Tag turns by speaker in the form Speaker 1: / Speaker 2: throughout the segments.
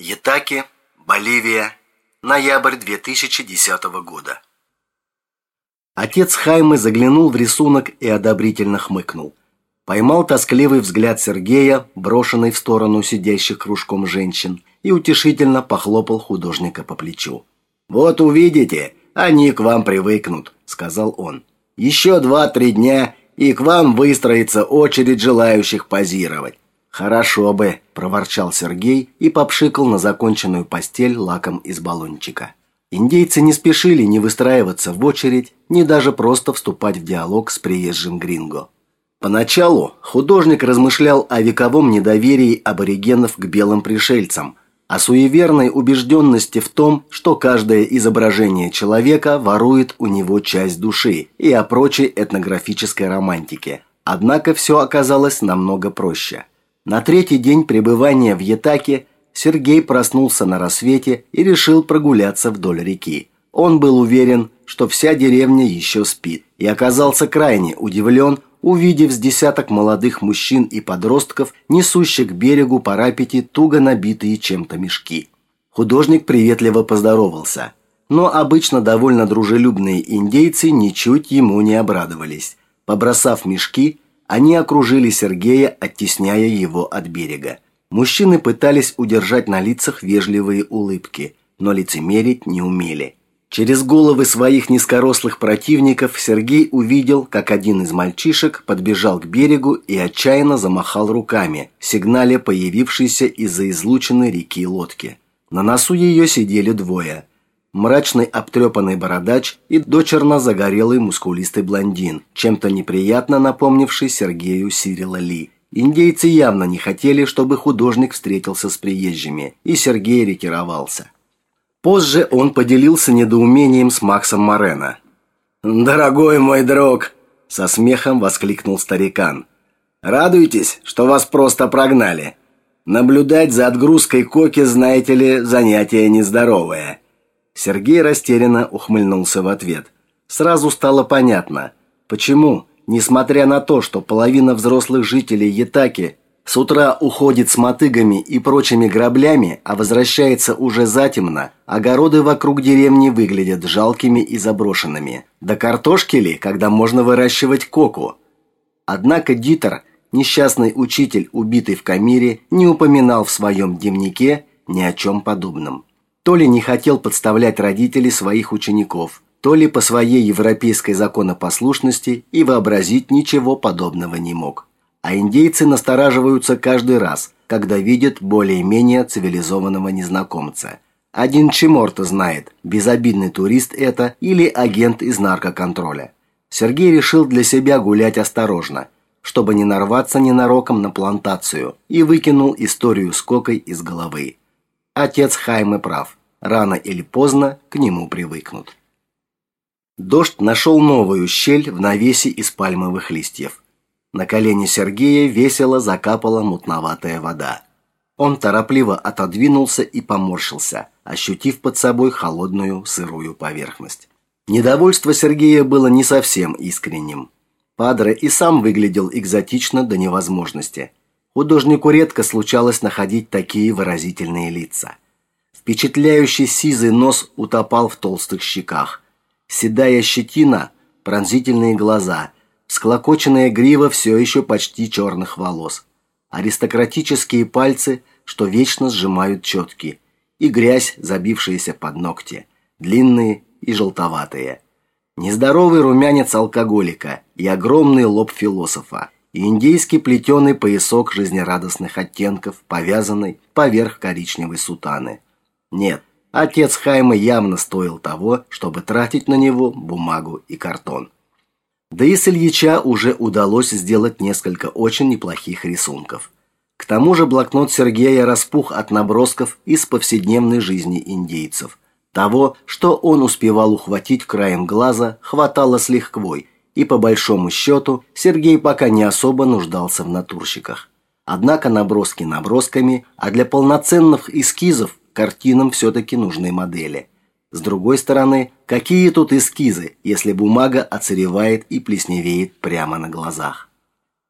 Speaker 1: Ятаки, Боливия, ноябрь 2010 года. Отец Хаймы заглянул в рисунок и одобрительно хмыкнул. Поймал тоскливый взгляд Сергея, брошенный в сторону сидящих кружком женщин, и утешительно похлопал художника по плечу. «Вот увидите, они к вам привыкнут», — сказал он. «Еще 2-3 дня, и к вам выстроится очередь желающих позировать». «Хорошо бы», – проворчал Сергей и попшикал на законченную постель лаком из баллончика. Индейцы не спешили ни выстраиваться в очередь, ни даже просто вступать в диалог с приезжим гринго. Поначалу художник размышлял о вековом недоверии аборигенов к белым пришельцам, о суеверной убежденности в том, что каждое изображение человека ворует у него часть души, и о прочей этнографической романтике. Однако все оказалось намного проще. На 3-й день пребывания в Ятаке Сергей проснулся на рассвете и решил прогуляться вдоль реки. Он был уверен, что вся деревня еще спит, и оказался крайне удивлен, увидев с десяток молодых мужчин и подростков, несущих к берегу по рапити туго набитые чем-то мешки. Художник приветливо поздоровался, но обычно довольно дружелюбные индейцы ничуть ему не обрадовались. Побросав мешки, они окружили Сергея, оттесняя его от берега. Мужчины пытались удержать на лицах вежливые улыбки, но лицемерить не умели. Через головы своих низкорослых противников Сергей увидел, как один из мальчишек подбежал к берегу и отчаянно замахал руками, сигналя появившейся из-за излученной реки лодки. На носу ее сидели 2. Мрачный обтрепанный бородач и дочерно загорелый мускулистый блондин, чем-то неприятно напомнивший Сергею Сирила Ли. Индейцы явно не хотели, чтобы художник встретился с приезжими, и Сергей ретировался. Позже он поделился недоумением с Максом Морено. «Дорогой мой друг!» – со смехом воскликнул старикан. «Радуйтесь, что вас просто прогнали. Наблюдать за отгрузкой коки, знаете ли, занятие нездоровое». Сергей растерянно ухмыльнулся в ответ. Сразу стало понятно, почему, несмотря на то, что половина взрослых жителей Ятаки с утра уходит с мотыгами и прочими граблями, а возвращается уже затемно, огороды вокруг деревни выглядят жалкими и заброшенными. Да картошки ли, когда можно выращивать коку? Однако Дитер, несчастный учитель, убитый в Камире, не упоминал в своем дневнике ни о чем подобном. То ли не хотел подставлять родителей своих учеников, то ли по своей европейской законопослушности и вообразить ничего подобного не мог. А индейцы настораживаются каждый раз, когда видят более-менее цивилизованного незнакомца. Один Чиморто знает, безобидный турист это или агент из наркоконтроля. Сергей решил для себя гулять осторожно, чтобы не нарваться ненароком на плантацию, и выкинул историю с кокой из головы. Отец Хаймы прав. Рано или поздно к нему привыкнут. Дождь нашел новую щель в навесе из пальмовых листьев. На колени Сергея весело закапала мутноватая вода. Он торопливо отодвинулся и поморщился, ощутив под собой холодную сырую поверхность. Недовольство Сергея было не совсем искренним. Падре и сам выглядел экзотично до невозможности. Художнику редко случалось находить такие выразительные лица. Впечатляющий сизый нос утопал в толстых щеках. Седая щетина, пронзительные глаза, всклокоченная грива все еще почти черных волос. Аристократические пальцы, что вечно сжимают четки, и грязь, забившаяся под ногти, длинные и желтоватые. Нездоровый румянец алкоголика и огромный лоб философа, и индейский плетеный поясок жизнерадостных оттенков, повязанный поверх коричневой сутаны. Нет, отец Хаймы явно стоил того, чтобы тратить на него бумагу и картон. Да и с Ильича уже удалось сделать несколько очень неплохих рисунков. К тому же блокнот Сергея распух от набросков из повседневной жизни индейцев. Того, что он успевал ухватить краем глаза, хватало с лихвой, и по большому счету Сергей пока не особо нуждался в натурщиках. Однако наброски набросками, а для полноценных эскизов картинам все-таки нужны модели. С другой стороны, какие тут эскизы, если бумага отсыревает и плесневеет прямо на глазах?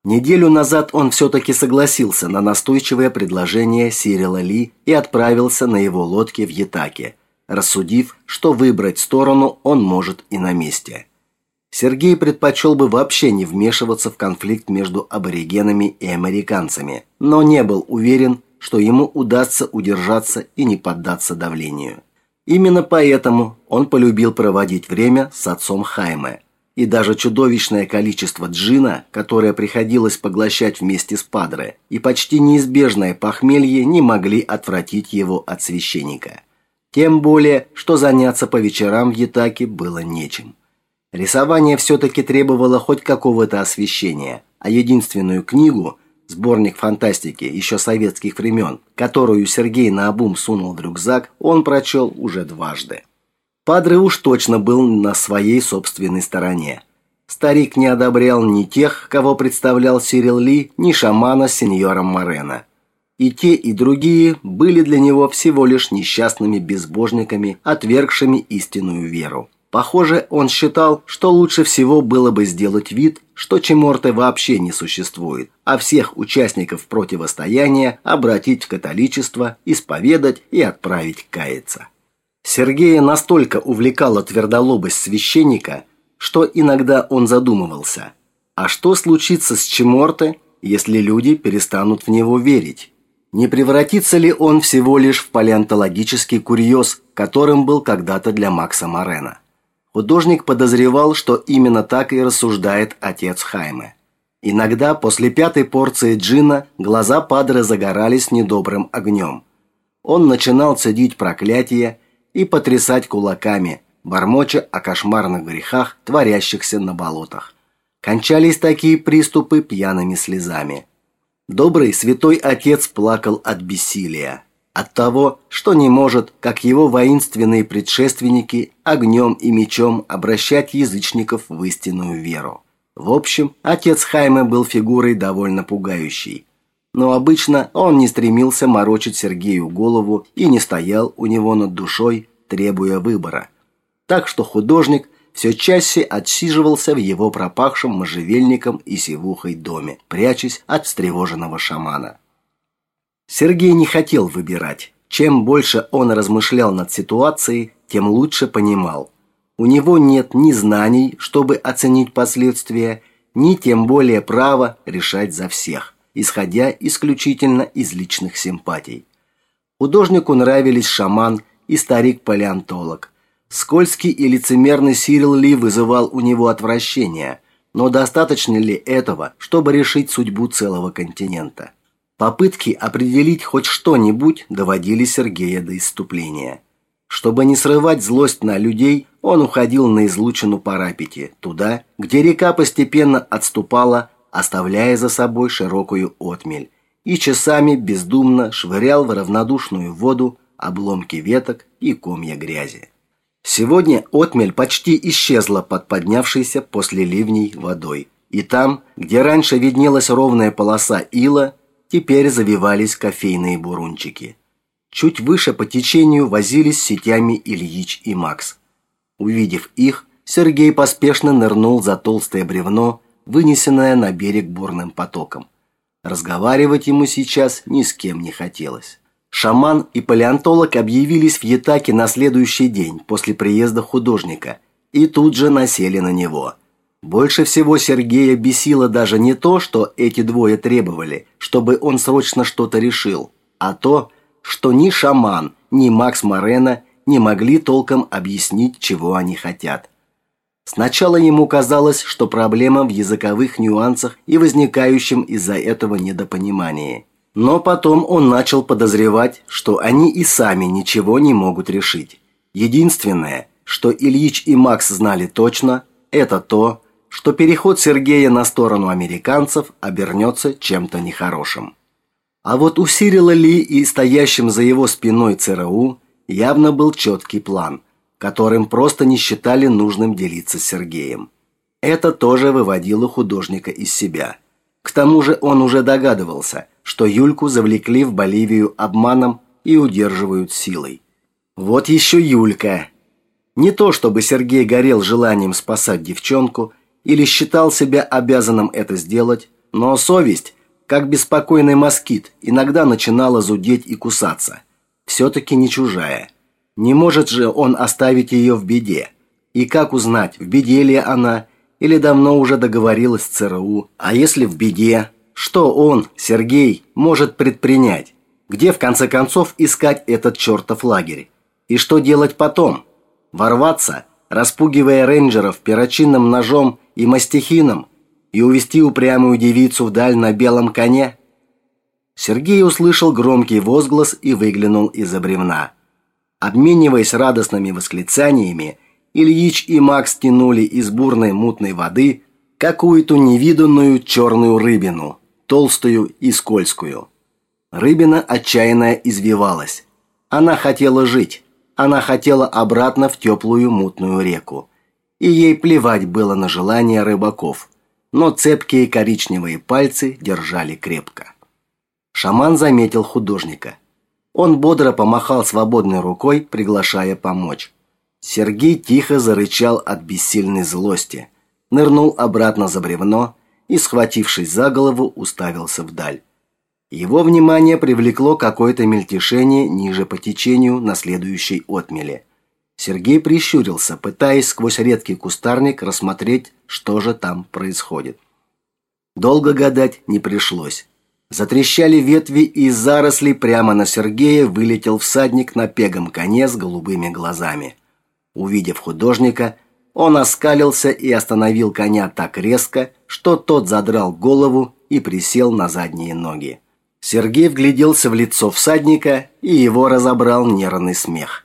Speaker 1: Неделю назад он все-таки согласился на настойчивое предложение Сирила Ли и отправился на его лодке в Ятаке, рассудив, что выбрать сторону он может и на месте. Сергей предпочел бы вообще не вмешиваться в конфликт между аборигенами и американцами, но не был уверен, что ему удастся удержаться и не поддаться давлению. Именно поэтому он полюбил проводить время с отцом Хайме, и даже чудовищное количество джина, которое приходилось поглощать вместе с Падре, и почти неизбежное похмелье не могли отвратить его от священника. Тем более, что заняться по вечерам в Ятаке было нечем. Рисование все-таки требовало хоть какого-то освещения, а единственную книгу, сборник фантастики еще советских времен, которую Сергей наобум сунул в рюкзак, он прочел уже дважды. Падре уж точно был на своей собственной стороне. Старик не одобрял ни тех, кого представлял Сирил Ли, ни шамана с сеньором Морено. И те, и другие были для него всего лишь несчастными безбожниками, отвергшими истинную веру. Похоже, он считал, что лучше всего было бы сделать вид, что Чиморте вообще не существует, а всех участников противостояния обратить в католичество, исповедать и отправить каяться. Сергея настолько увлекала твердолобость священника, что иногда он задумывался, а что случится с Чиморте, если люди перестанут в него верить? Не превратится ли он всего лишь в палеонтологический курьез, которым был когда-то для Макса Морено? Художник подозревал, что именно так и рассуждает отец Хайме. Иногда после пятой порции джина глаза Падре загорались недобрым огнем. Он начинал цедить проклятия и потрясать кулаками, бормоча о кошмарных грехах, творящихся на болотах. Кончались такие приступы пьяными слезами. Добрый святой отец плакал от бессилия. От того, что не может, как его воинственные предшественники, огнем и мечом обращать язычников в истинную веру. В общем, отец Хайме был фигурой довольно пугающей. Но обычно он не стремился морочить Сергею голову и не стоял у него над душой, требуя выбора. Так что художник все чаще отсиживался в его пропахшем можжевельником и сивухой доме, прячась от встревоженного шамана. Сергей не хотел выбирать. Чем больше он размышлял над ситуацией, тем лучше понимал. У него нет ни знаний, чтобы оценить последствия, ни тем более права решать за всех, исходя исключительно из личных симпатий. Художнику нравились шаман и старик-палеонтолог. Скользкий и лицемерный Сирил Ли вызывал у него отвращение, но достаточно ли этого, чтобы решить судьбу целого континента? Попытки определить хоть что-нибудь доводили Сергея до исступления. Чтобы не срывать злость на людей, он уходил на излучину Парапити, туда, где река постепенно отступала, оставляя за собой широкую отмель, и часами бездумно швырял в равнодушную воду обломки веток и комья грязи. Сегодня отмель почти исчезла под поднявшейся после ливней водой, и там, где раньше виднелась ровная полоса ила, теперь завивались кофейные бурунчики. Чуть выше по течению возились сетями Ильич и Макс. Увидев их, Сергей поспешно нырнул за толстое бревно, вынесенное на берег бурным потоком. Разговаривать ему сейчас ни с кем не хотелось. Шаман и палеонтолог объявились в Ятаке на следующий день после приезда художника и тут же насели на него. Больше всего Сергея бесило даже не то, что эти двое требовали, чтобы он срочно что-то решил, а то, что ни шаман, ни Макс Морено не могли толком объяснить, чего они хотят. Сначала ему казалось, что проблема в языковых нюансах и возникающем из-за этого недопонимании. Но потом он начал подозревать, что они и сами ничего не могут решить. Единственное, что Ильич и Макс знали точно, это то, что переход Сергея на сторону американцев обернется чем-то нехорошим. А вот у Сирила Ли и стоящим за его спиной ЦРУ явно был четкий план, которым просто не считали нужным делиться с Сергеем. Это тоже выводило художника из себя. К тому же он уже догадывался, что Юльку завлекли в Боливию обманом и удерживают силой. Вот еще Юлька. Не то чтобы Сергей горел желанием спасать девчонку или считал себя обязанным это сделать, Но совесть, как беспокойный москит, иногда начинала зудеть и кусаться. Все-таки не чужая. Не может же он оставить ее в беде. И как узнать, в беде ли она, или давно уже договорилась с ЦРУ? А если в беде, что он, Сергей, может предпринять? Где, в конце концов, искать этот чертов лагерь? И что делать потом? Ворваться, распугивая рейнджеров перочинным ножом и мастихином, и увести упрямую девицу вдаль на белом коне? Сергей услышал громкий возглас и выглянул из-за бревна. Обмениваясь радостными восклицаниями, Ильич и Макс тянули из бурной мутной воды какую-то невиданную черную рыбину, толстую и скользкую. Рыбина отчаянно извивалась. Она хотела жить, она хотела обратно в теплую мутную реку. И ей плевать было на желания рыбаков, но цепкие коричневые пальцы держали крепко. Шаман заметил художника. Он бодро помахал свободной рукой, приглашая помочь. Сергей тихо зарычал от бессильной злости, нырнул обратно за бревно и, схватившись за голову, уставился вдаль. Его внимание привлекло какое-то мельтешение ниже по течению на следующей отмели. Сергей прищурился, пытаясь сквозь редкий кустарник рассмотреть, что же там происходит. Долго гадать не пришлось. Затрещали ветви, и из зарослей прямо на Сергея вылетел всадник на пегом коне с голубыми глазами. Увидев художника, он оскалился и остановил коня так резко, что тот задрал голову и присел на задние ноги. Сергей вгляделся в лицо всадника, и его разобрал нервный смех.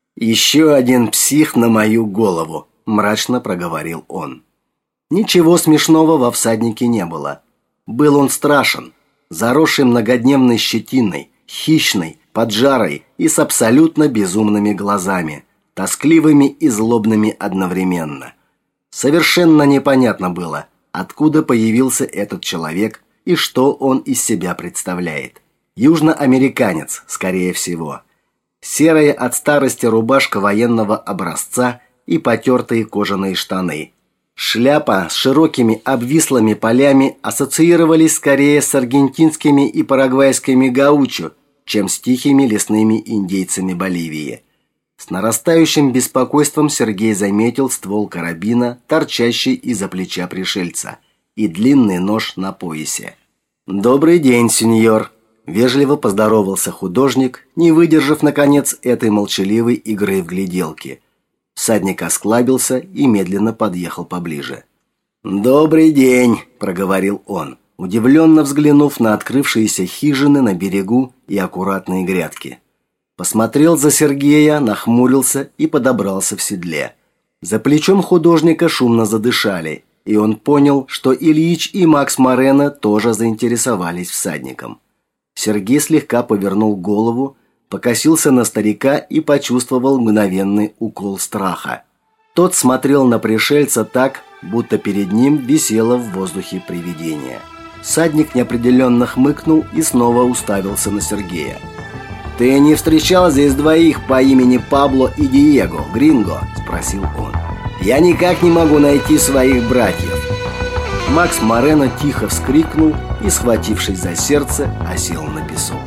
Speaker 1: «Еще один псих на мою голову», – мрачно проговорил он. Ничего смешного во всаднике не было. Был он страшен, заросший многодневной щетиной, хищный, поджарой и с абсолютно безумными глазами, тоскливыми и злобными одновременно. Совершенно непонятно было, откуда появился этот человек и что он из себя представляет. Южноамериканец, скорее всего. Серая от старости рубашка военного образца и потертые кожаные штаны. Шляпа с широкими обвислыми полями ассоциировались скорее с аргентинскими и парагвайскими гаучо, чем с тихими лесными индейцами Боливии. С нарастающим беспокойством Сергей заметил ствол карабина, торчащий из-за плеча пришельца, и длинный нож на поясе. «Добрый день, сеньор!» – вежливо поздоровался художник, не выдержав, наконец, этой молчаливой игры в гляделки. Всадник осклабился и медленно подъехал поближе. «Добрый день!» – проговорил он, удивленно взглянув на открывшиеся хижины на берегу и аккуратные грядки. Посмотрел за Сергея, нахмурился и подобрался в седле. За плечом художника шумно задышали, и он понял, что Ильич и Макс Морено тоже заинтересовались всадником. Сергей слегка повернул голову, покосился на старика и почувствовал мгновенный укол страха. Тот смотрел на пришельца так, будто перед ним висело в воздухе привидение. Всадник неопределенно хмыкнул и снова уставился на Сергея. «Ты не встречал здесь двоих по имени Пабло и Диего, Гринго?» – спросил он. «Я никак не могу найти своих братьев». Макс Морено тихо вскрикнул и, схватившись за сердце, осел на песок.